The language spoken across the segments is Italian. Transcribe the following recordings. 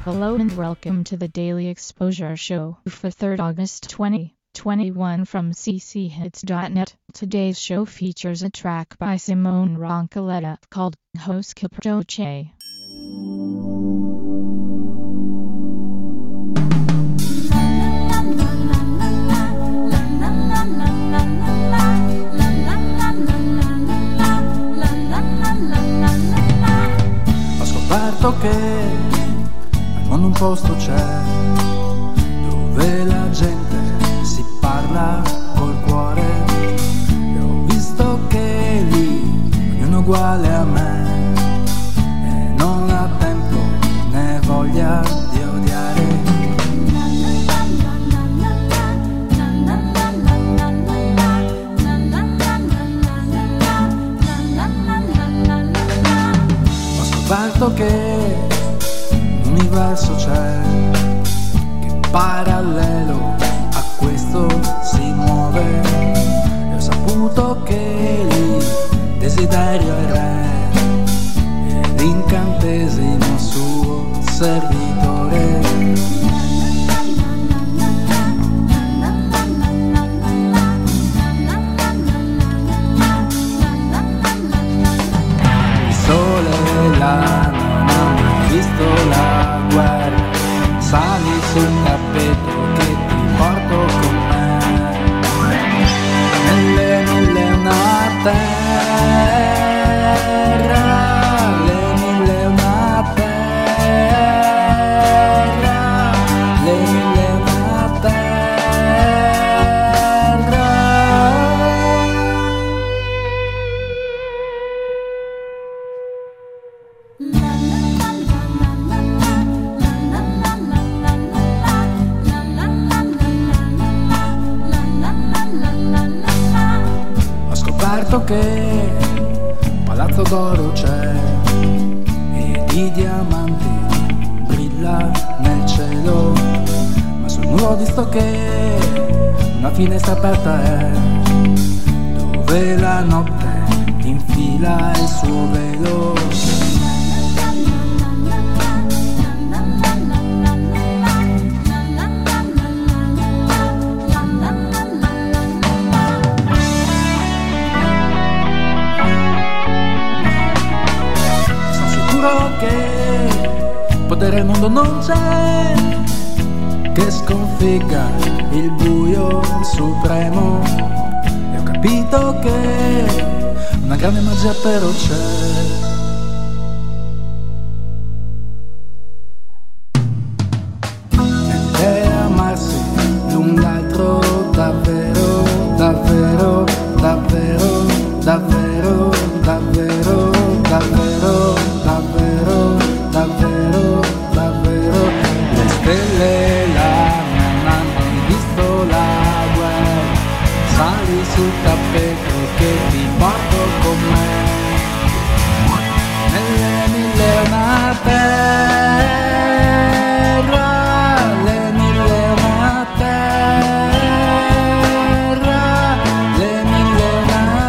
Hello and welcome to the Daily Exposure Show for 3rd August 2021 from cchits.net. Today's show features a track by Simone Roncoletta called Hosca Proce. Ho scoperto che al mondo un posto c'è dove la gente si parla col cuore, e ho visto che lì ognuno è uguale a me e non ha tempo né voglia di odiare. Ho scoperto che un universo c'è che parallelo a questo si muove, e ho saputo che lì desiderio è re e l'incantesimo suo servitore. Il sole là non ha mai visto la guerra, sali sul tappeto che ti porto con me. Nelle mille e una terra, le mille e una terra, le mille e una terra. Ho scoperto che un palazzo d'oro c'è e di diamanti brilla nel cielo, ma sul muro ho visto che una finestra aperta è dove la notte infila il suo velo. Che potere al mondo non c'è che sconfigga il buio supremo, e ho capito che una grande magia però c'è. È amarsi l'un l'altro davvero, davvero, davvero, davvero, davvero, davvero, davvero, davvero, davvero. Le stelle là non hanno mai visto la guerra, sali sul tappeto che ti porto con me. Nelle mille e una terra, le mille e una terra, le mille e una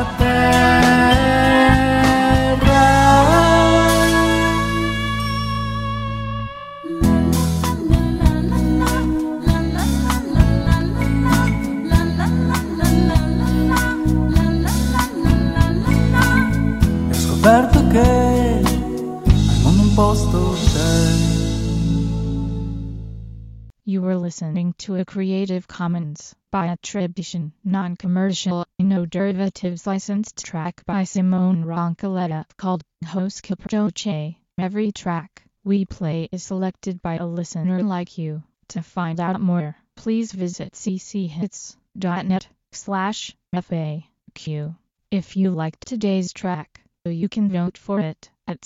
terra. E ho scoperto che al mondo un posto c'è. You were listening to a Creative Commons by attribution, non-commercial, no derivatives licensed track by Simone Roncoletta called Hosca Proce. Every track we play is selected by a listener like you. To find out more, please visit cchits.net/FAQ. If you liked today's track, you can vote for it at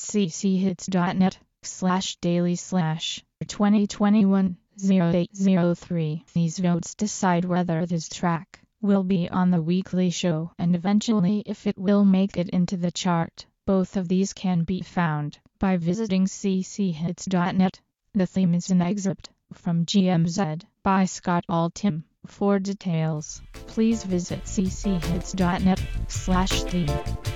cchits.net/daily/2021-0803. These votes decide whether this track will be on the weekly show and eventually if it will make it into the chart. Both of these can be found by visiting cchits.net. The theme is an excerpt from GMZ by Scott Altham. For details, please visit cchits.net/theme.